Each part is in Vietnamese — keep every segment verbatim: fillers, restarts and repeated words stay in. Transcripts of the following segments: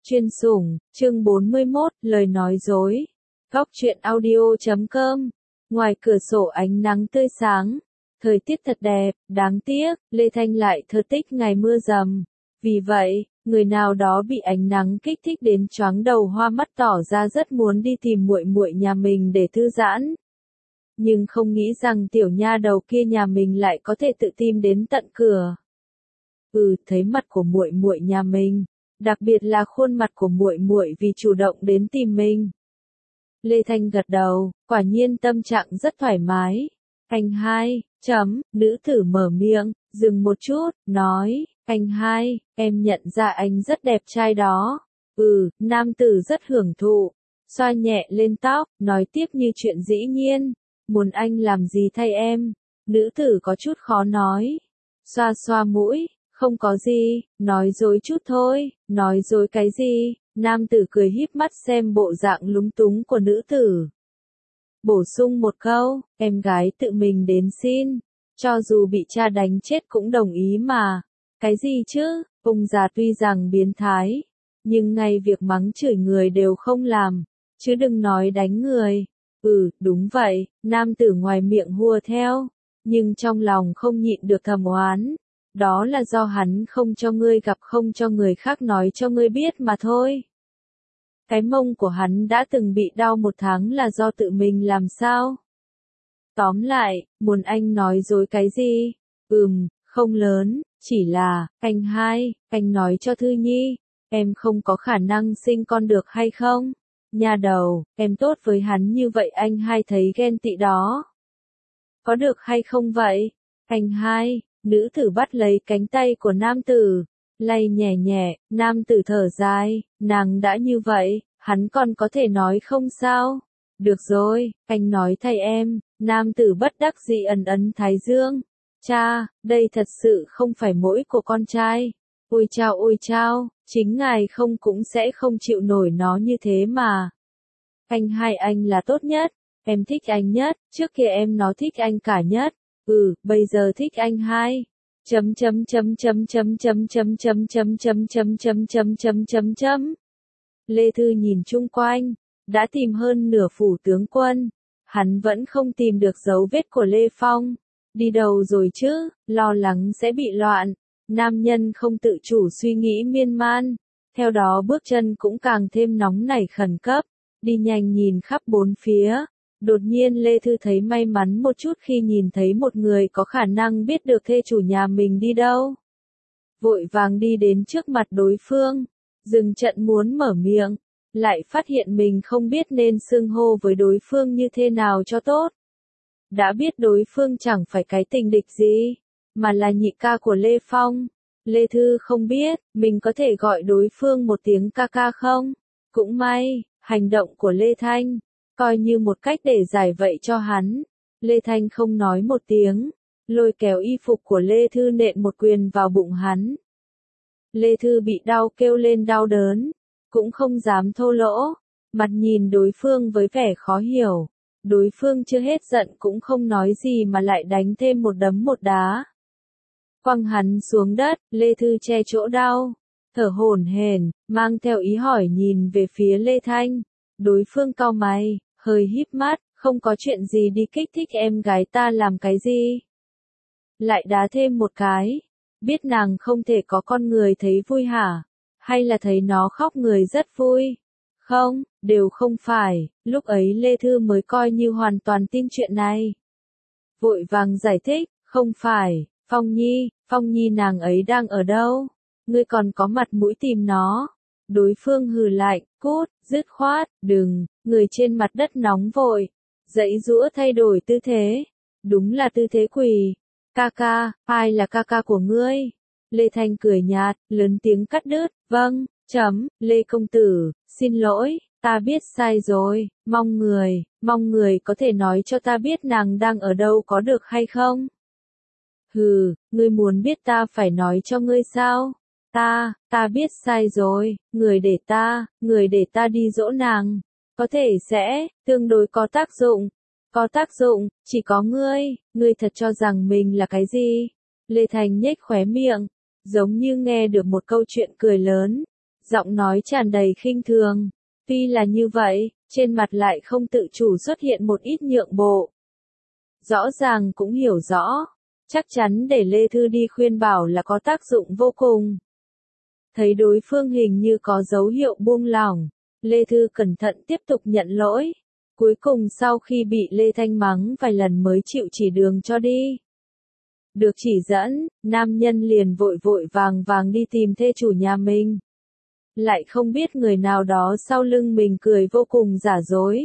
Chuyên sủng, chương bốn mươi mốt, lời nói dối. Góc truyện audio chấm com. Ngoài cửa sổ ánh nắng tươi sáng. Thời tiết thật đẹp, đáng tiếc, Lê Thanh lại thơ tích ngày mưa rầm. Vì vậy, người nào đó bị ánh nắng kích thích đến choáng đầu hoa mắt tỏ ra rất muốn đi tìm muội muội nhà mình để thư giãn. Nhưng không nghĩ rằng tiểu nha đầu kia nhà mình lại có thể tự tìm đến tận cửa. Ừ, thấy mặt của muội muội nhà mình, đặc biệt là khuôn mặt của muội muội vì chủ động đến tìm mình. Lê Thanh gật đầu, quả nhiên tâm trạng rất thoải mái. Anh hai, chấm, nữ tử mở miệng, dừng một chút, nói, anh hai, em nhận ra anh rất đẹp trai đó. Ừ, nam tử rất hưởng thụ, xoa nhẹ lên tóc, nói tiếp như chuyện dĩ nhiên, muốn anh làm gì thay em. Nữ tử có chút khó nói, xoa xoa mũi. Không có gì, nói dối chút thôi, nói dối cái gì, nam tử cười híp mắt xem bộ dạng lúng túng của nữ tử. Bổ sung một câu, em gái tự mình đến xin, cho dù bị cha đánh chết cũng đồng ý mà. Cái gì chứ, ông già tuy rằng biến thái, nhưng ngay việc mắng chửi người đều không làm, chứ đừng nói đánh người. Ừ, đúng vậy, nam tử ngoài miệng hùa theo, nhưng trong lòng không nhịn được thầm oán. Đó là do hắn không cho ngươi gặp, không cho người khác nói cho ngươi biết mà thôi. Cái mông của hắn đã từng bị đau một tháng là do tự mình làm sao? Tóm lại, muốn anh nói dối cái gì? Ừm, không lớn, chỉ là, anh hai, anh nói cho Thư Nhi, em không có khả năng sinh con được hay không? Nhà đầu, em tốt với hắn như vậy anh hai thấy ghen tị đó. Có được hay không vậy? Anh hai. Nữ tử bắt lấy cánh tay của nam tử, lay nhẹ nhẹ, nam tử thở dài, nàng đã như vậy, hắn còn có thể nói không sao? Được rồi, anh nói thay em, nam tử bất đắc dĩ ẩn ấn thái dương. Cha, đây thật sự không phải mỗi của con trai. Ôi chao ôi chao, chính ngài không cũng sẽ không chịu nổi nó như thế mà. Anh hai anh là tốt nhất, em thích anh nhất, trước kia em nó thích anh cả nhất. Ừ, bây giờ thích anh hai. Chấm chấm chấm chấm chấm chấm chấm chấm chấm chấm chấm chấm chấm chấm chấm chấm. Lê Thư nhìn chung quanh, đã tìm hơn nửa phủ tướng quân, hắn vẫn không tìm được dấu vết của Lê Phong. Đi đâu rồi chứ, lo lắng sẽ bị loạn. Nam nhân không tự chủ suy nghĩ miên man, theo đó bước chân cũng càng thêm nóng nảy khẩn cấp, đi nhanh nhìn khắp bốn phía. Đột nhiên Lê Thư thấy may mắn một chút khi nhìn thấy một người có khả năng biết được thê chủ nhà mình đi đâu. Vội vàng đi đến trước mặt đối phương, dừng trận muốn mở miệng, lại phát hiện mình không biết nên xưng hô với đối phương như thế nào cho tốt. Đã biết đối phương chẳng phải cái tình địch gì, mà là nhị ca của Lê Phong. Lê Thư không biết, mình có thể gọi đối phương một tiếng ca ca không? Cũng may, hành động của Lê Thanh coi như một cách để giải vậy cho hắn. Lê Thanh không nói một tiếng, lôi kéo y phục của Lê Thư nện một quyền vào bụng hắn. Lê Thư bị đau kêu lên đau đớn, cũng không dám thô lỗ, mặt nhìn đối phương với vẻ khó hiểu. Đối phương chưa hết giận cũng không nói gì mà lại đánh thêm một đấm một đá. Quăng hắn xuống đất, Lê Thư che chỗ đau, thở hổn hển, mang theo ý hỏi nhìn về phía Lê Thanh. Đối phương cau mày, hơi híp mắt, không có chuyện gì đi kích thích em gái ta làm cái gì. Lại đá thêm một cái, biết nàng không thể có con người thấy vui hả? Hay là thấy nó khóc người rất vui? Không, đều không phải, lúc ấy Lê Thư mới coi như hoàn toàn tin chuyện này. Vội vàng giải thích, không phải, Phong Nhi, Phong Nhi nàng ấy đang ở đâu? Ngươi còn có mặt mũi tìm nó. Đối phương hừ lạnh, cút, dứt khoát, đừng, người trên mặt đất nóng vội, dãy giũa thay đổi tư thế, đúng là tư thế quỳ. Ca ca, ai là ca ca của ngươi? Lê Thanh cười nhạt, lớn tiếng cắt đứt, vâng, chấm, Lê công tử, xin lỗi, ta biết sai rồi, mong người, mong người có thể nói cho ta biết nàng đang ở đâu có được hay không? Hừ, ngươi muốn biết ta phải nói cho ngươi sao? Ta, ta biết sai rồi, người để ta, người để ta đi dỗ nàng, có thể sẽ, tương đối có tác dụng, có tác dụng, chỉ có ngươi, ngươi thật cho rằng mình là cái gì? Lê Thành nhếch khóe miệng, giống như nghe được một câu chuyện cười lớn, giọng nói tràn đầy khinh thường. Tuy là như vậy, trên mặt lại không tự chủ xuất hiện một ít nhượng bộ. Rõ ràng cũng hiểu rõ, chắc chắn để Lê Thư đi khuyên bảo là có tác dụng vô cùng. Thấy đối phương hình như có dấu hiệu buông lỏng, Lê Thư cẩn thận tiếp tục nhận lỗi. Cuối cùng sau khi bị Lê Thanh mắng vài lần mới chịu chỉ đường cho đi. Được chỉ dẫn, nam nhân liền vội vội vàng vàng đi tìm thê chủ nhà mình. Lại không biết người nào đó sau lưng mình cười vô cùng giả dối.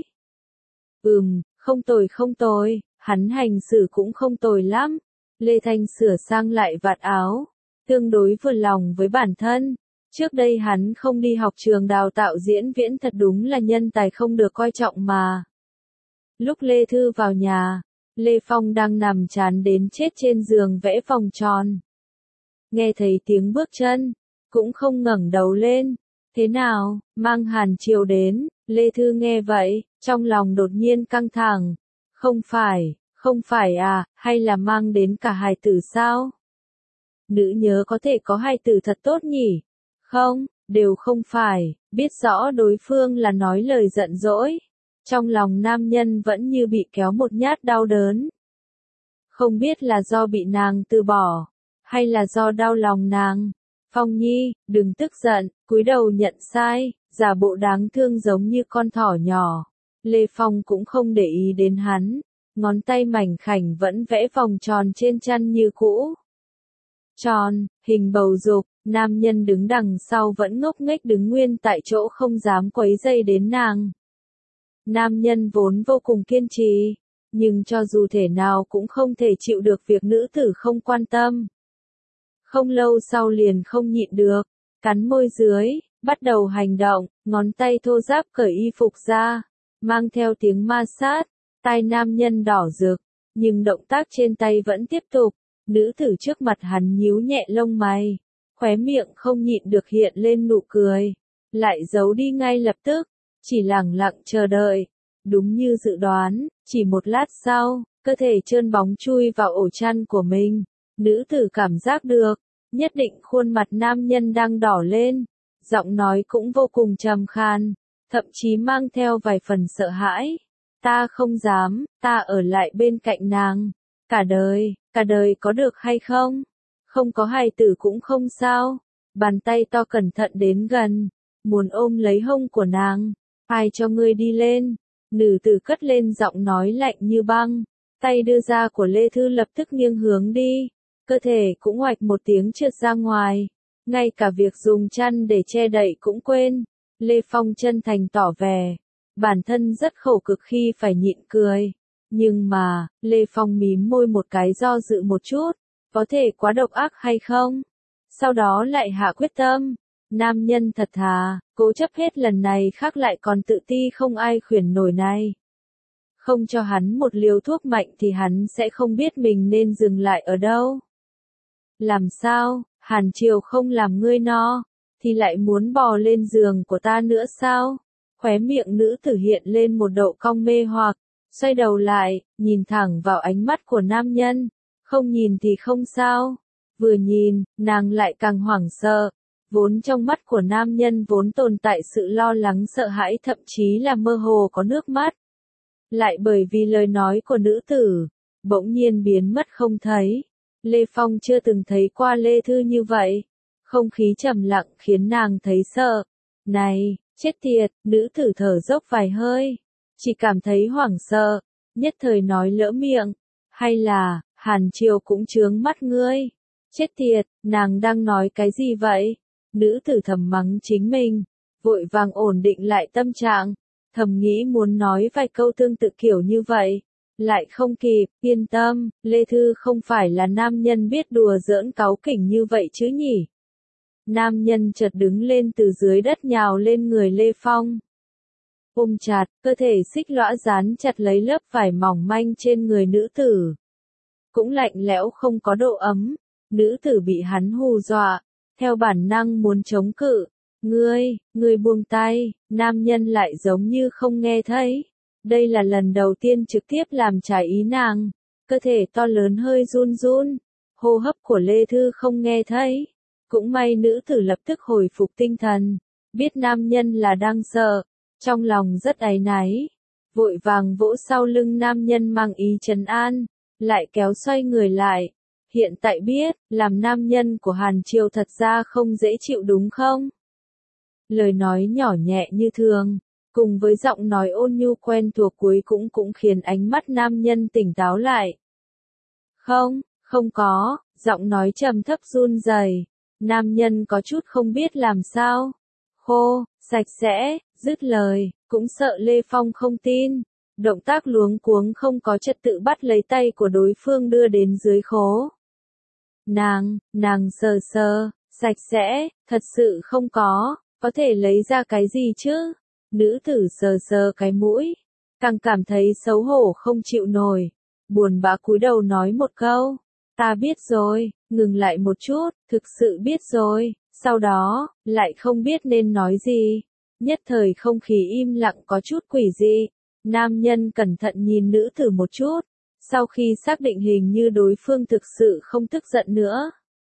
Ừm, không tồi không tồi, hắn hành xử cũng không tồi lắm. Lê Thanh sửa sang lại vạt áo, tương đối vừa lòng với bản thân. Trước đây hắn không đi học trường đào tạo diễn viễn thật đúng là nhân tài không được coi trọng mà. Lúc Lê Thư vào nhà, Lê Phong đang nằm chán đến chết trên giường vẽ vòng tròn. Nghe thấy tiếng bước chân, cũng không ngẩng đầu lên. Thế nào, mang Hàn Triều đến? Lê Thư nghe vậy, trong lòng đột nhiên căng thẳng. Không phải, không phải à, hay là mang đến cả hài tử sao? Nữ nhớ có thể có hài tử thật tốt nhỉ? Không, đều không phải, biết rõ đối phương là nói lời giận dỗi. Trong lòng nam nhân vẫn như bị kéo một nhát đau đớn. Không biết là do bị nàng từ bỏ, hay là do đau lòng nàng. Phong Nhi, đừng tức giận, cúi đầu nhận sai, giả bộ đáng thương giống như con thỏ nhỏ. Lê Phong cũng không để ý đến hắn, ngón tay mảnh khảnh vẫn vẽ vòng tròn trên chăn như cũ. Tròn, hình bầu dục, nam nhân đứng đằng sau vẫn ngốc nghếch đứng nguyên tại chỗ không dám quấy dây đến nàng. Nam nhân vốn vô cùng kiên trì, nhưng cho dù thể nào cũng không thể chịu được việc nữ tử không quan tâm. Không lâu sau liền không nhịn được, cắn môi dưới, bắt đầu hành động, ngón tay thô ráp cởi y phục ra, mang theo tiếng ma sát, tai nam nhân đỏ rực, nhưng động tác trên tay vẫn tiếp tục. Nữ tử trước mặt hắn nhíu nhẹ lông mày, khóe miệng không nhịn được hiện lên nụ cười, lại giấu đi ngay lập tức, chỉ lặng lặng chờ đợi. Đúng như dự đoán, chỉ một lát sau, cơ thể trơn bóng chui vào ổ chăn của mình. Nữ tử cảm giác được, nhất định khuôn mặt nam nhân đang đỏ lên, giọng nói cũng vô cùng trầm khan, thậm chí mang theo vài phần sợ hãi. Ta không dám, ta ở lại bên cạnh nàng, cả đời, cả đời có được hay không? Không có hài tử cũng không sao. Bàn tay to cẩn thận đến gần, muốn ôm lấy hông của nàng. Ai cho ngươi đi lên? Nữ tử cất lên giọng nói lạnh như băng, tay đưa ra của Lê Thư lập tức nghiêng hướng đi, cơ thể cũng oạch một tiếng trượt ra ngoài, ngay cả việc dùng chăn để che đậy cũng quên. Lê Phong chân thành tỏ vẻ, bản thân rất khổ cực khi phải nhịn cười, nhưng mà, Lê Phong mím môi một cái do dự một chút, có thể quá độc ác hay không? Sau đó lại hạ quyết tâm. Nam nhân thật thà, cố chấp hết lần này khác lại còn tự ti không ai khuyển nổi này. Không cho hắn một liều thuốc mạnh thì hắn sẽ không biết mình nên dừng lại ở đâu. Làm sao, Hàn Triều không làm ngươi no, thì lại muốn bò lên giường của ta nữa sao? Khóe miệng nữ tử hiện lên một độ cong mê hoặc, xoay đầu lại, nhìn thẳng vào ánh mắt của nam nhân. Không nhìn thì không sao. Vừa nhìn, nàng lại càng hoảng sợ. Vốn trong mắt của nam nhân vốn tồn tại sự lo lắng sợ hãi thậm chí là mơ hồ có nước mắt. Lại bởi vì lời nói của nữ tử, bỗng nhiên biến mất không thấy. Lê Phong chưa từng thấy qua Lê Thư như vậy. Không khí trầm lặng khiến nàng thấy sợ. Này, chết tiệt, nữ tử thở dốc vài hơi. Chỉ cảm thấy hoảng sợ, nhất thời nói lỡ miệng. Hay là, Hàn Triều cũng chướng mắt ngươi. Chết tiệt, nàng đang nói cái gì vậy? Nữ tử thầm mắng chính mình, vội vàng ổn định lại tâm trạng, thầm nghĩ muốn nói vài câu tương tự kiểu như vậy, lại không kịp. Yên tâm, Lê Thư không phải là nam nhân biết đùa giỡn cáu kỉnh như vậy chứ nhỉ? Nam nhân chợt đứng lên từ dưới đất nhào lên người Lê Phong, ôm chặt, cơ thể xích lõa dán chặt lấy lớp vải mỏng manh trên người nữ tử. Cũng lạnh lẽo không có độ ấm, nữ tử bị hắn hù dọa, theo bản năng muốn chống cự. Ngươi, ngươi buông tay, nam nhân lại giống như không nghe thấy. Đây là lần đầu tiên trực tiếp làm trái ý nàng, cơ thể to lớn hơi run run, hô hấp của Lê Thư không nghe thấy. Cũng may nữ tử lập tức hồi phục tinh thần, biết nam nhân là đang sợ, trong lòng rất áy náy, vội vàng vỗ sau lưng nam nhân mang ý trấn an, lại kéo xoay người lại. Hiện tại biết, làm nam nhân của Hàn Triều thật ra không dễ chịu đúng không? Lời nói nhỏ nhẹ như thường, cùng với giọng nói ôn nhu quen thuộc cuối cũng cũng khiến ánh mắt nam nhân tỉnh táo lại. Không, không có, giọng nói trầm thấp run rẩy. Nam nhân có chút không biết làm sao. Khô, sạch sẽ, dứt lời, cũng sợ Lê Phong không tin. Động tác luống cuống không có trật tự bắt lấy tay của đối phương đưa đến dưới khố. Nàng, nàng sờ sờ, sạch sẽ, thật sự không có, có thể lấy ra cái gì chứ? Nữ tử sờ sờ cái mũi, càng cảm thấy xấu hổ không chịu nổi, buồn bã cúi đầu nói một câu, ta biết rồi, ngừng lại một chút, thực sự biết rồi, sau đó, lại không biết nên nói gì, nhất thời không khí im lặng có chút quỷ dị, nam nhân cẩn thận nhìn nữ tử một chút, sau khi xác định hình như đối phương thực sự không tức giận nữa.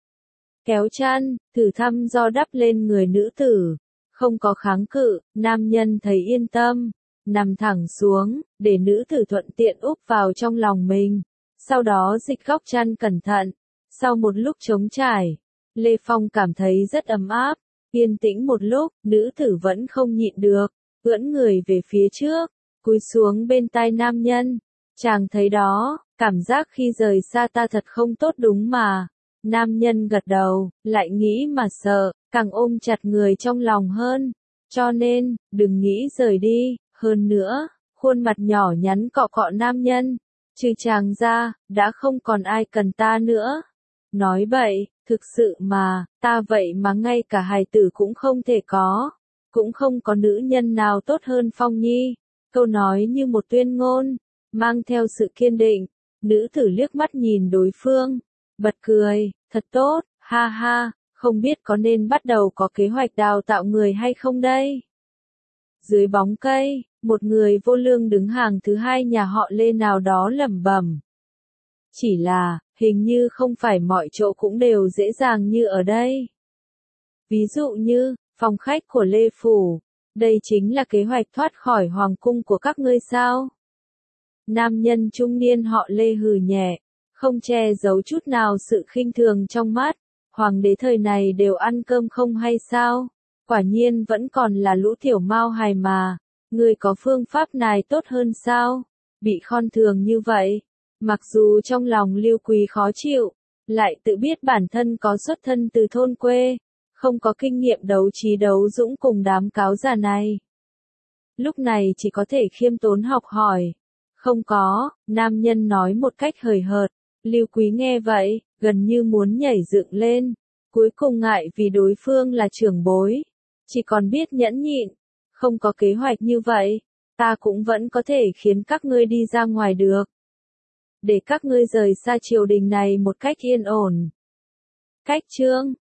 Kéo chăn, thử thăm do đắp lên người nữ tử. Không có kháng cự, nam nhân thấy yên tâm, nằm thẳng xuống, để nữ tử thuận tiện úp vào trong lòng mình. Sau đó dịch góc chăn cẩn thận. Sau một lúc trống trải, Lê Phong cảm thấy rất ấm áp. Yên tĩnh một lúc, nữ tử vẫn không nhịn được, ưỡn người về phía trước, cúi xuống bên tai nam nhân. Chàng thấy đó, cảm giác khi rời xa ta thật không tốt đúng mà. Nam nhân gật đầu, lại nghĩ mà sợ, càng ôm chặt người trong lòng hơn. Cho nên, đừng nghĩ rời đi, hơn nữa, khuôn mặt nhỏ nhắn cọ cọ nam nhân. Trừ chàng ra, đã không còn ai cần ta nữa. Nói vậy, thực sự mà, ta vậy mà ngay cả hài tử cũng không thể có. Cũng không có nữ nhân nào tốt hơn Phong Nhi. Câu nói như một tuyên ngôn, mang theo sự kiên định. Nữ tử liếc mắt nhìn đối phương, bật cười, thật tốt, ha ha, không biết có nên bắt đầu có kế hoạch đào tạo người hay không đây? Dưới bóng cây, một người vô lương đứng hàng thứ hai nhà họ Lê nào đó lẩm bẩm. Chỉ là, hình như không phải mọi chỗ cũng đều dễ dàng như ở đây. Ví dụ như, phòng khách của Lê Phủ, đây chính là kế hoạch thoát khỏi hoàng cung của các ngươi sao? Nam nhân trung niên họ Lê hừ nhẹ, không che giấu chút nào sự khinh thường trong mắt. Hoàng đế thời này đều ăn cơm không hay sao? Quả nhiên vẫn còn là lũ tiểu mao hài mà. Người có phương pháp này tốt hơn sao? Bị khon thường như vậy. Mặc dù trong lòng Lưu Quý khó chịu, lại tự biết bản thân có xuất thân từ thôn quê, không có kinh nghiệm đấu trí đấu dũng cùng đám cáo già này. Lúc này chỉ có thể khiêm tốn học hỏi. Không có, nam nhân nói một cách hời hợt. Lưu Quý nghe vậy, gần như muốn nhảy dựng lên. Cuối cùng ngại vì đối phương là trưởng bối. Chỉ còn biết nhẫn nhịn. Không có kế hoạch như vậy, ta cũng vẫn có thể khiến các ngươi đi ra ngoài được. Để các ngươi rời xa triều đình này một cách yên ổn. Cách chương